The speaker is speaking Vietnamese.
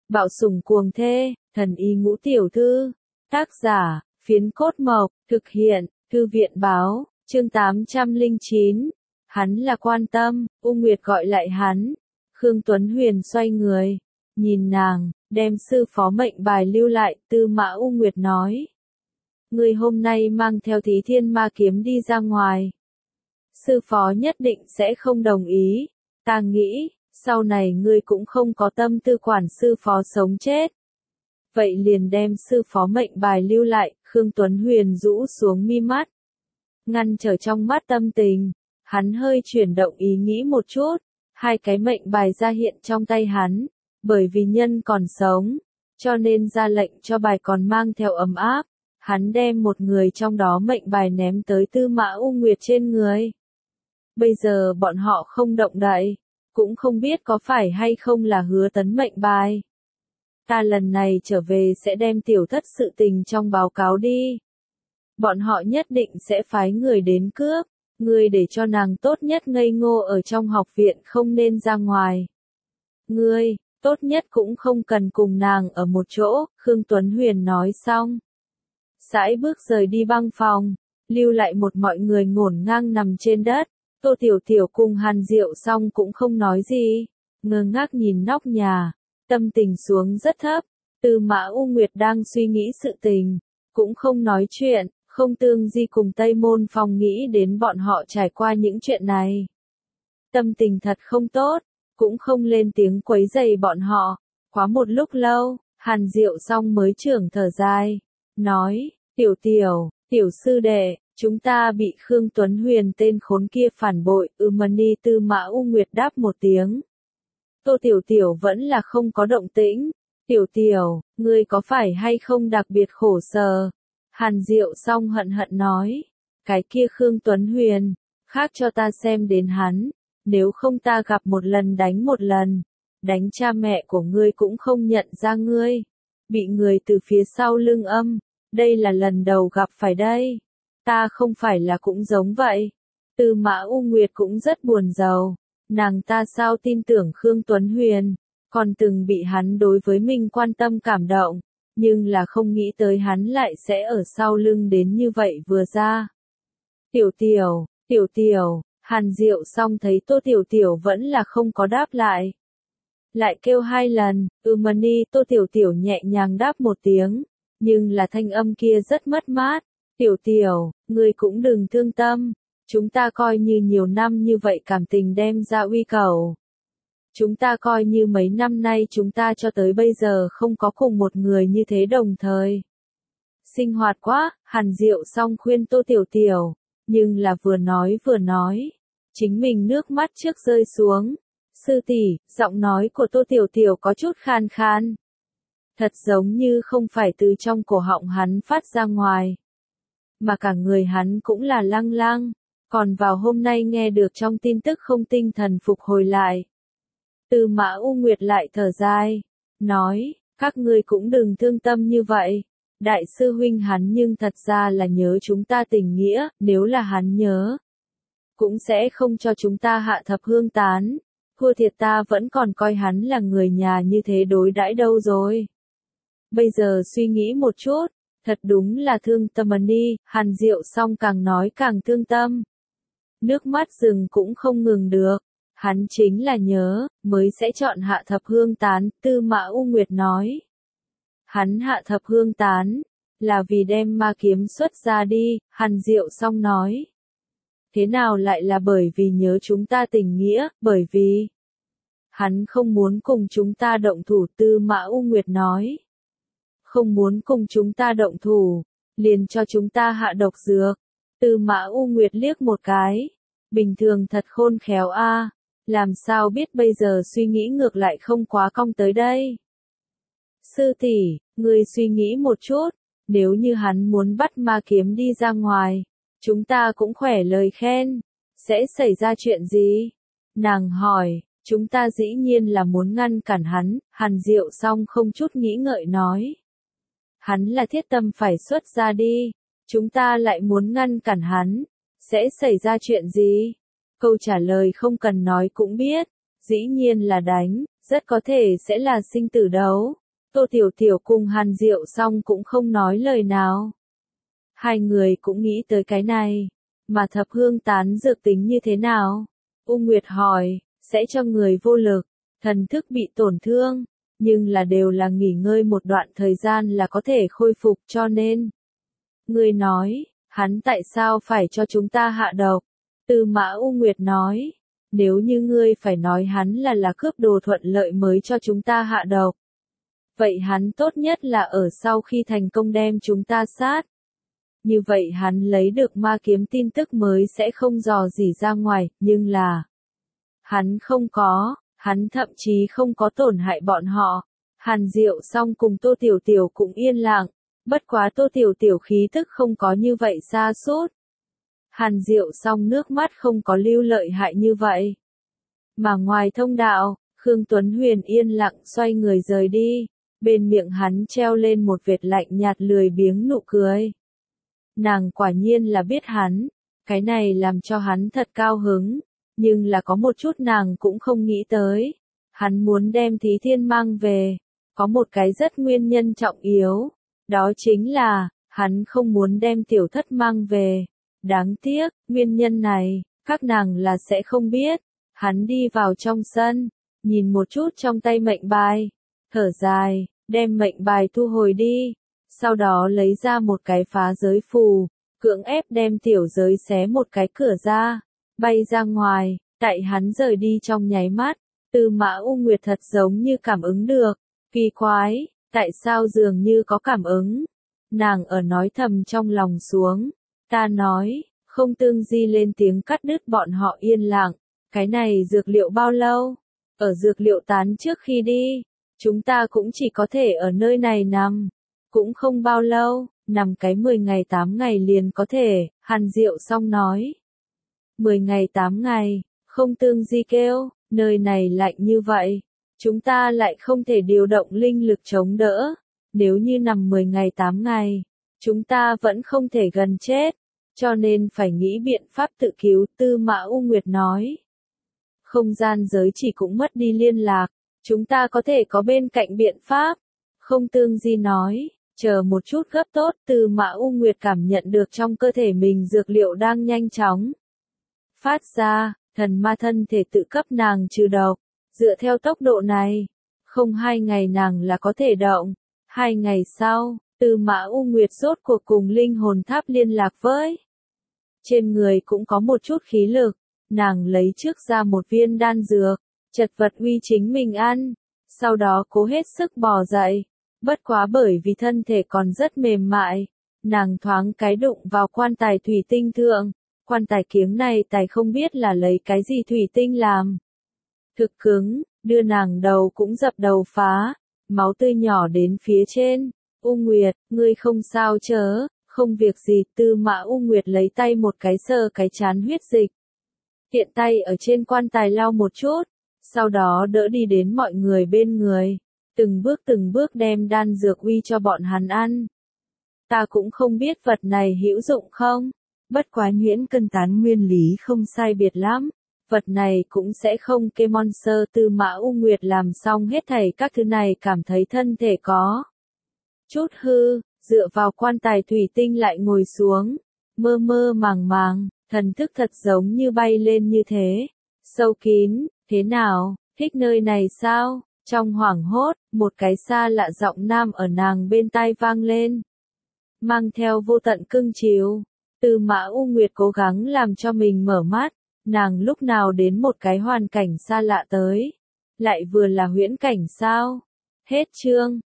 Bạo sủng cuồng thê, thần y ngũ tiểu thư. Tác giả, Phiến Cốt Mộc, thực hiện, Thư viện báo, chương 809. Hắn là quan tâm, U Nguyệt gọi lại hắn. Khương Tuấn Huyền xoay người, nhìn nàng, đem sư phó mệnh bài lưu lại, Tư Mã U Nguyệt nói. Ngươi hôm nay mang theo Thí Thiên Ma Kiếm đi ra ngoài. Sư phó nhất định sẽ không đồng ý, ta nghĩ, sau này ngươi cũng không có tâm tư quản sư phó sống chết. Vậy liền đem sư phó mệnh bài lưu lại, Khương Tuấn Huyền rũ xuống mi mắt. Ngăn trở trong mắt tâm tình, hắn hơi chuyển động ý nghĩ một chút, hai cái mệnh bài ra hiện trong tay hắn, bởi vì nhân còn sống, cho nên ra lệnh cho bài còn mang theo ấm áp, hắn đem một người trong đó mệnh bài ném tới Tư Mã U Nguyệt trên người. Bây giờ bọn họ không động đậy, cũng không biết có phải hay không là Hứa Tấn mệnh bài. Ta lần này trở về sẽ đem tiểu thất sự tình trong báo cáo đi. Bọn họ nhất định sẽ phái người đến cướp, ngươi để cho nàng tốt nhất ngây ngô ở trong học viện không nên ra ngoài. Ngươi, tốt nhất cũng không cần cùng nàng ở một chỗ, Khương Tuấn Huyền nói xong. Sải bước rời đi băng phòng, lưu lại một mọi người ngổn ngang nằm trên đất. Tô Tiểu Tiểu cùng Hàn Diệu xong cũng không nói gì, ngơ ngác nhìn nóc nhà, tâm tình xuống rất thấp. Tư Mã U Nguyệt đang suy nghĩ sự tình, cũng không nói chuyện, không tương di cùng Tây Môn Phong nghĩ đến bọn họ trải qua những chuyện này. Tâm tình thật không tốt, cũng không lên tiếng quấy rầy bọn họ. Quá một lúc lâu, Hàn Diệu xong mới trưởng thở dài, nói, Tiểu Tiểu, tiểu sư đệ, chúng ta bị Khương Tuấn Huyền tên khốn kia phản bội, Mani. Tư Mã U Nguyệt đáp một tiếng. Tô Tiểu Tiểu vẫn là không có động tĩnh. Tiểu Tiểu, ngươi có phải hay không đặc biệt khổ sở? Hàn Diệu xong hận hận nói. Cái kia Khương Tuấn Huyền, khác cho ta xem đến hắn, nếu không ta gặp một lần, đánh cha mẹ của ngươi cũng không nhận ra ngươi. Bị người từ phía sau lưng âm, đây là lần đầu gặp phải đây. Ta không phải là cũng giống vậy. Tư Mã U Nguyệt cũng rất buồn rầu. Nàng ta sao tin tưởng Khương Tuấn Huyền, còn từng bị hắn đối với mình quan tâm cảm động, nhưng là không nghĩ tới hắn lại sẽ ở sau lưng đến như vậy vừa ra. Tiểu Tiểu, Tiểu Tiểu, Hàn Diệu xong thấy Tô Tiểu Tiểu vẫn là không có đáp lại. Lại kêu hai lần, Mani. Tô Tiểu Tiểu nhẹ nhàng đáp một tiếng, nhưng là thanh âm kia rất mất mát. Tiểu Tiểu, ngươi cũng đừng thương tâm, chúng ta coi như nhiều năm như vậy cảm tình đem ra uy cầu. Chúng ta coi như mấy năm nay chúng ta cho tới bây giờ không có cùng một người như thế đồng thời. Sinh hoạt quá, Hàn Diệu xong khuyên Tô Tiểu Tiểu, nhưng là vừa nói, chính mình nước mắt trước rơi xuống. Sư tỷ, giọng nói của Tô Tiểu Tiểu có chút khan khan. Thật giống như không phải từ trong cổ họng hắn phát ra ngoài, mà cả người hắn cũng là lăng lăng, còn vào hôm nay nghe được trong tin tức không tinh thần phục hồi lại. Tư Mã U Nguyệt lại thở dài, nói, các ngươi cũng đừng thương tâm như vậy. Đại sư huynh hắn nhưng thật ra là nhớ chúng ta tình nghĩa, nếu là hắn nhớ, cũng sẽ không cho chúng ta hạ thập hương tán. Thua thiệt ta vẫn còn coi hắn là người nhà như thế đối đãi đâu rồi. Bây giờ suy nghĩ một chút, thật đúng là thương tâm Mani. Hàn Diệu xong càng nói càng thương tâm. Nước mắt rừng cũng không ngừng được. Hắn chính là nhớ, mới sẽ chọn hạ thập hương tán, Tư Mã U Nguyệt nói. Hắn hạ thập hương tán, là vì đem ma kiếm xuất ra đi, Hàn Diệu xong nói. Thế nào lại là bởi vì nhớ chúng ta tình nghĩa, bởi vì hắn không muốn cùng chúng ta động thủ, Tư Mã U Nguyệt nói. Không muốn cùng chúng ta động thủ, liền cho chúng ta hạ độc dược. Tư Mã U Nguyệt liếc một cái, bình thường thật khôn khéo a, làm sao biết bây giờ suy nghĩ ngược lại không quá cong tới đây. Sư tỷ, ngươi suy nghĩ một chút, nếu như hắn muốn bắt ma kiếm đi ra ngoài, chúng ta cũng khỏe lời khen, sẽ xảy ra chuyện gì? Nàng hỏi, chúng ta dĩ nhiên là muốn ngăn cản hắn. Hàn Diệu xong không chút nghĩ ngợi nói. Hắn là thiết tâm phải xuất ra đi, chúng ta lại muốn ngăn cản hắn, sẽ xảy ra chuyện gì? Câu trả lời không cần nói cũng biết, dĩ nhiên là đánh, rất có thể sẽ là sinh tử đấu. Tô Tiểu Tiểu cùng Hàn Diệu Song cũng không nói lời nào. Hai người cũng nghĩ tới cái này, mà thập hương tán dược tính như thế nào? U Nguyệt hỏi, sẽ cho người vô lực, thần thức bị tổn thương, nhưng là đều là nghỉ ngơi một đoạn thời gian là có thể khôi phục cho nên. Người nói, hắn tại sao phải cho chúng ta hạ độc? Tư Mã U Nguyệt nói, nếu như ngươi phải nói hắn là cướp đồ thuận lợi mới cho chúng ta hạ độc. Vậy hắn tốt nhất là ở sau khi thành công đem chúng ta sát. Như vậy hắn lấy được ma kiếm tin tức mới sẽ không dò dỉ ra ngoài, nhưng là hắn không có, hắn thậm chí không có tổn hại bọn họ. Hàn Diệu Song cùng Tô Tiểu Tiểu cũng yên lặng, bất quá Tô Tiểu Tiểu khí tức không có như vậy sa sút. Hàn Diệu Song nước mắt không có lưu lợi hại như vậy. Mà ngoài thông đạo, Khương Tuấn Huyền yên lặng xoay người rời đi, bên miệng hắn treo lên một vệt lạnh nhạt lười biếng nụ cười. Nàng quả nhiên là biết hắn, cái này làm cho hắn thật cao hứng, nhưng là có một chút nàng cũng không nghĩ tới. Hắn muốn đem Thí Thiên mang về, có một cái rất nguyên nhân trọng yếu, đó chính là, hắn không muốn đem Tiểu Thất mang về. Đáng tiếc, nguyên nhân này, các nàng là sẽ không biết. Hắn đi vào trong sân, nhìn một chút trong tay mệnh bài, thở dài, đem mệnh bài thu hồi đi, sau đó lấy ra một cái phá giới phù, cưỡng ép đem tiểu giới xé một cái cửa ra, bay ra ngoài. Tại hắn rời đi trong nháy mắt, Tư Mã U Nguyệt thật giống như cảm ứng được, kỳ quái, tại sao dường như có cảm ứng. Nàng ở nói thầm trong lòng xuống, ta nói, không tương di lên tiếng cắt đứt bọn họ yên lặng, cái này dược liệu bao lâu? Ở dược liệu tán trước khi đi, chúng ta cũng chỉ có thể ở nơi này nằm, cũng không bao lâu, nằm cái 10 ngày 8 ngày liền có thể, Hàn Diệu Song nói. 10 ngày 8 ngày, không tương di kêu, nơi này lạnh như vậy, chúng ta lại không thể điều động linh lực chống đỡ, nếu như nằm 10 ngày 8 ngày, chúng ta vẫn không thể gần chết, cho nên phải nghĩ biện pháp tự cứu, Tư Mã U Nguyệt nói. Không gian giới chỉ cũng mất đi liên lạc, chúng ta có thể có bên cạnh biện pháp, không tương di nói, chờ một chút gấp tốt, Tư Mã U Nguyệt cảm nhận được trong cơ thể mình dược liệu đang nhanh chóng phát ra, thần ma thân thể tự cấp nàng trừ độc, dựa theo tốc độ này, không 2 ngày nàng là có thể động, 2 ngày sau, Tư Mã U Nguyệt rốt cuộc cùng linh hồn tháp liên lạc với. Trên người cũng có một chút khí lực, nàng lấy trước ra một viên đan dược, chật vật uy chính mình ăn, sau đó cố hết sức bò dậy, bất quá bởi vì thân thể còn rất mềm mại, nàng thoáng cái đụng vào quan tài thủy tinh thượng, quan tài kiếng này tài không biết là lấy cái gì thủy tinh làm. Thực cứng, đưa nàng đầu cũng dập đầu phá, máu tươi nhỏ đến phía trên. U Nguyệt, ngươi không sao chớ, không việc gì, Tư Mã U Nguyệt lấy tay một cái sờ cái chán huyết dịch. Tiện tay ở trên quan tài lau một chút, sau đó đỡ đi đến mọi người bên người, từng bước đem đan dược uy cho bọn hắn ăn. Ta cũng không biết vật này hữu dụng không, bất quá nhuyễn cân tán nguyên lý không sai biệt lắm, vật này cũng sẽ không kê monster. Tư Mã U Nguyệt làm xong hết thảy các thứ này cảm thấy thân thể có chút hư, dựa vào quan tài thủy tinh lại ngồi xuống, mơ mơ màng màng, thần thức thật giống như bay lên như thế, sâu kín, thế nào, thích nơi này sao? Trong hoảng hốt, một cái xa lạ giọng nam ở nàng bên tai vang lên, mang theo vô tận cưng chiều. Tư Mã U Nguyệt cố gắng làm cho mình mở mắt, nàng lúc nào đến một cái hoàn cảnh xa lạ tới, lại vừa là huyễn cảnh sao? Hết chương.